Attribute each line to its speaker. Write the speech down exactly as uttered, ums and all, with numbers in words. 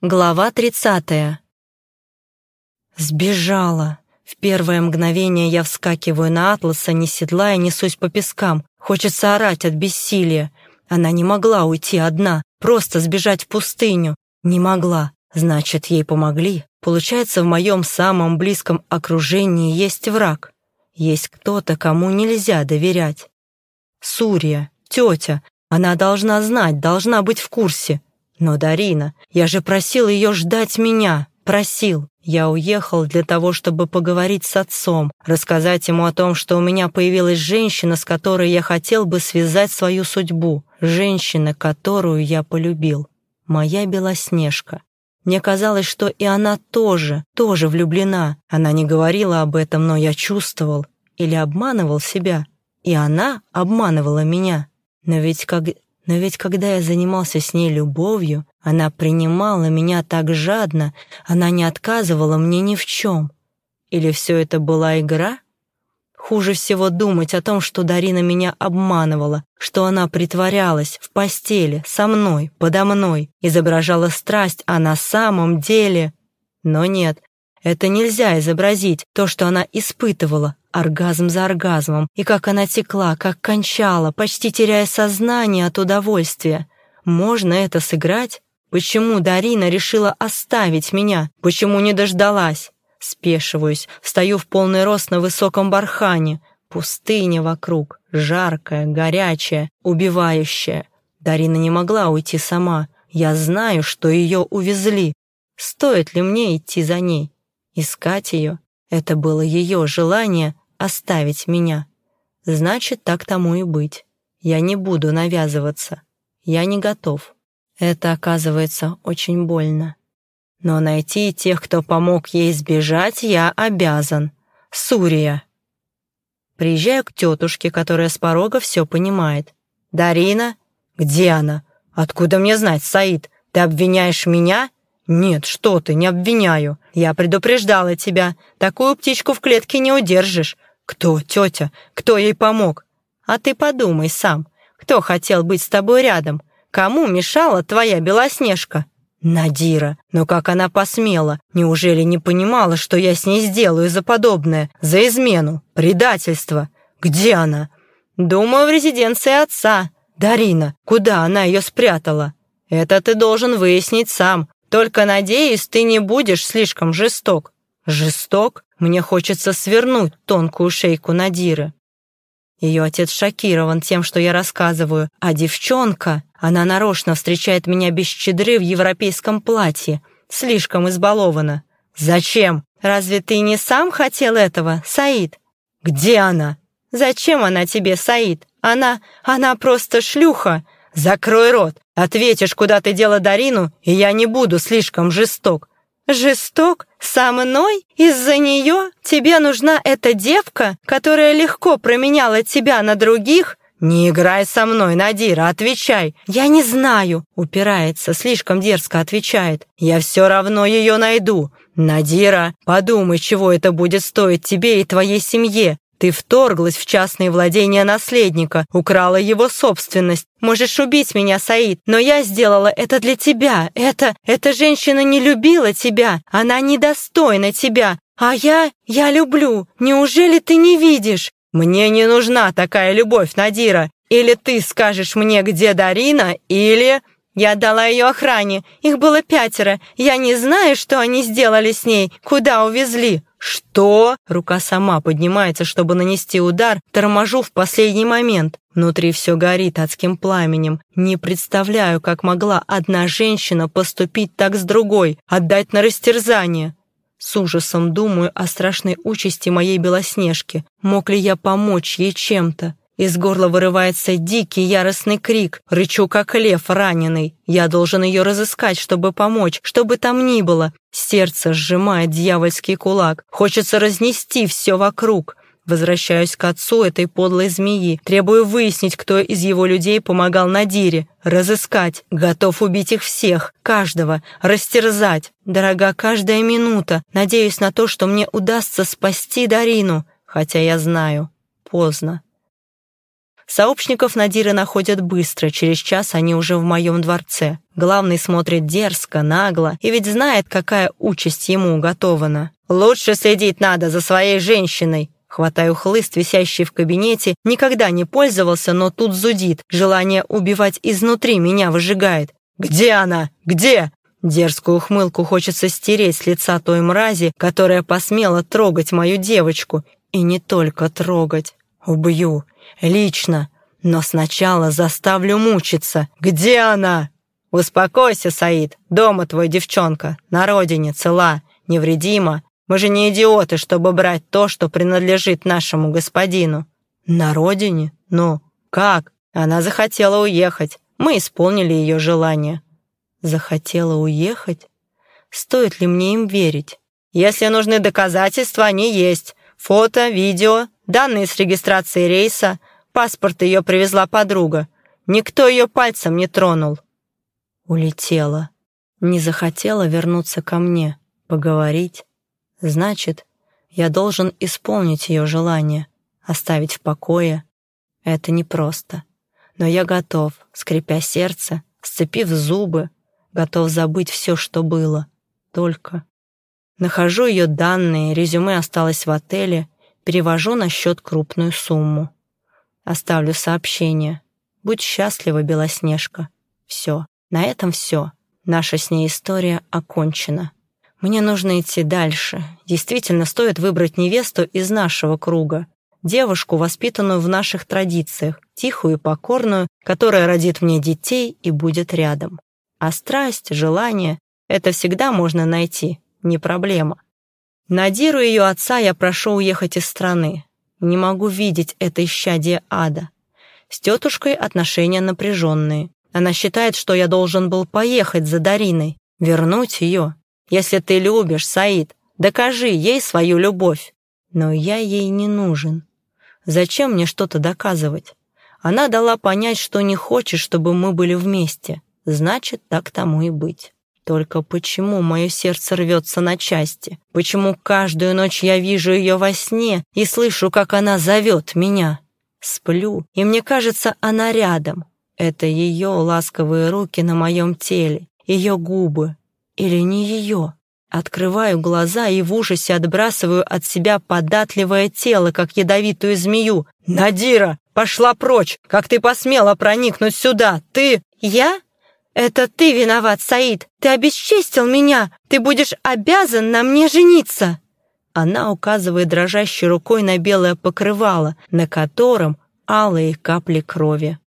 Speaker 1: Глава тридцатая. Сбежала. В первое мгновение я вскакиваю на Атласа, не седлая, несусь по пескам. Хочется орать от бессилия. Она не могла уйти одна, просто сбежать в пустыню. Не могла. Значит, ей помогли. Получается, в моем самом близком окружении есть враг. Есть кто-то, кому нельзя доверять. Сурия, тетя, она должна знать, должна быть в курсе. Но Дарина, я же просил ее ждать меня, просил. Я уехал для того, чтобы поговорить с отцом, рассказать ему о том, что у меня появилась женщина, с которой я хотел бы связать свою судьбу, женщина, которую я полюбил, моя Белоснежка. Мне казалось, что и она тоже, тоже влюблена. Она не говорила об этом, но я чувствовал или обманывал себя, и она обманывала меня. Но ведь как... Но ведь когда я занимался с ней любовью, она принимала меня так жадно, она не отказывала мне ни в чем. Или все это была игра? Хуже всего думать о том, что Дарина меня обманывала, что она притворялась в постели, со мной, подо мной, изображала страсть, а на самом деле... Но нет, это нельзя изобразить, то, что она испытывала, оргазм за оргазмом, и как она текла, как кончала, почти теряя сознание от удовольствия. Можно это сыграть? Почему Дарина решила оставить меня? Почему не дождалась? Спешиваюсь, встаю в полный рост на высоком бархане. Пустыня вокруг, жаркая, горячая, убивающая. Дарина не могла уйти сама. Я знаю, что ее увезли. Стоит ли мне идти за ней? Искать ее? Это было ее желание оставить меня. Значит, так тому и быть. Я не буду навязываться. Я не готов. Это, оказывается, очень больно. Но найти тех, кто помог ей сбежать, я обязан. Сурия. Приезжаю к тетушке, которая с порога все понимает. «Дарина? Где она? Откуда мне знать, Саид? Ты обвиняешь меня?» «Нет, что ты, не обвиняю. Я предупреждала тебя. Такую птичку в клетке не удержишь. Кто, тетя? Кто ей помог? А ты подумай сам. Кто хотел быть с тобой рядом? Кому мешала твоя Белоснежка?» «Надира. Но как она посмела? Неужели не понимала, что я с ней сделаю за подобное? За измену? Предательство? Где она?» «Думаю, в резиденции отца. Дарина, куда она ее спрятала? Это ты должен выяснить сам. Только, надеюсь, ты не будешь слишком жесток». «Жесток? Мне хочется свернуть тонкую шейку Надиры». Ее отец шокирован тем, что я рассказываю, а девчонка, она нарочно встречает меня без чадры в европейском платье, слишком избалована. «Зачем? Разве ты не сам хотел этого, Саид?» «Где она?» «Зачем она тебе, Саид? Она... она просто шлюха!» «Закрой рот! Ответишь, куда ты дела Дарину, и я не буду слишком жесток». «Жесток? Со мной? Из-за нее? Тебе нужна эта девка, которая легко променяла тебя на других?» «Не играй со мной, Надира, отвечай!» «Я не знаю», — упирается, слишком дерзко отвечает. «Я все равно ее найду. Надира, подумай, чего это будет стоить тебе и твоей семье. Ты вторглась в частные владения наследника, украла его собственность. Можешь убить меня, Саид, но я сделала это для тебя. Это... эта женщина не любила тебя, она недостойна тебя. А я... я люблю. Неужели ты не видишь?» «Мне не нужна такая любовь, Надира. Или ты скажешь мне, где Дарина, или...» «Я отдала ее охране. Их было пятеро. Я не знаю, что они сделали с ней, куда увезли». «Что?» Рука сама поднимается, чтобы нанести удар, торможу в последний момент. Внутри все горит адским пламенем. Не представляю, как могла одна женщина поступить так с другой, отдать на растерзание. С ужасом думаю о страшной участи моей Белоснежки. Мог ли я помочь ей чем-то? Из горла вырывается дикий яростный крик. Рычу, как лев раненый. Я должен ее разыскать, чтобы помочь, что бы там ни было. Сердце сжимает дьявольский кулак. Хочется разнести все вокруг. Возвращаюсь к отцу этой подлой змеи. Требую выяснить, кто из его людей помогал Надире. Разыскать. Готов убить их всех. Каждого. Растерзать. Дорога каждая минута. Надеюсь на то, что мне удастся спасти Дарину. Хотя я знаю. Поздно. Сообщников Надиры находят быстро, через час они уже в моем дворце. Главный смотрит дерзко, нагло, и ведь знает, какая участь ему уготована. «Лучше следить надо за своей женщиной!» Хватаю хлыст, висящий в кабинете, никогда не пользовался, но тут зудит, желание убивать изнутри меня выжигает. «Где она? Где?» Дерзкую ухмылку хочется стереть с лица той мрази, которая посмела трогать мою девочку. И не только трогать. Убью. Лично. Но сначала заставлю мучиться. «Где она?» «Успокойся, Саид. Дома твой девчонка. На родине, цела, невредима. Мы же не идиоты, чтобы брать то, что принадлежит нашему господину». «На родине? Ну, как?» Она захотела уехать. Мы исполнили ее желание. Захотела уехать? Стоит ли мне им верить? Если нужны доказательства, они есть. Фото, видео, данные с регистрации рейса. Паспорт ее привезла подруга. Никто ее пальцем не тронул. Улетела. Не захотела вернуться ко мне, поговорить. Значит, я должен исполнить ее желание, оставить в покое. Это непросто. Но я готов, скрипя сердце, сцепив зубы, готов забыть все, что было. Только нахожу ее данные, резюме осталось в отеле, перевожу на счет крупную сумму. Оставлю сообщение. Будь счастлива, Белоснежка. Все. На этом все. Наша с ней история окончена. Мне нужно идти дальше. Действительно, стоит выбрать невесту из нашего круга. Девушку, воспитанную в наших традициях, тихую и покорную, которая родит мне детей и будет рядом. А страсть, желание — это всегда можно найти, не проблема. Надиру и ее отца я прошу уехать из страны. Не могу видеть это исчадие ада. С тетушкой отношения напряженные. Она считает, что я должен был поехать за Дариной, вернуть ее. Если ты любишь, Саид, докажи ей свою любовь. Но я ей не нужен. Зачем мне что-то доказывать? Она дала понять, что не хочет, чтобы мы были вместе. Значит, так тому и быть. Только почему мое сердце рвется на части? Почему каждую ночь я вижу ее во сне и слышу, как она зовет меня? Сплю, и мне кажется, она рядом. Это ее ласковые руки на моем теле, ее губы. Или не ее? Открываю глаза и в ужасе отбрасываю от себя податливое тело, как ядовитую змею. «Надира, пошла прочь! Как ты посмела проникнуть сюда? Ты...» «Я? Это ты виноват, Саид! Ты обесчестил меня! Ты будешь обязан на мне жениться!» Она указывает дрожащей рукой на белое покрывало, на котором алые капли крови.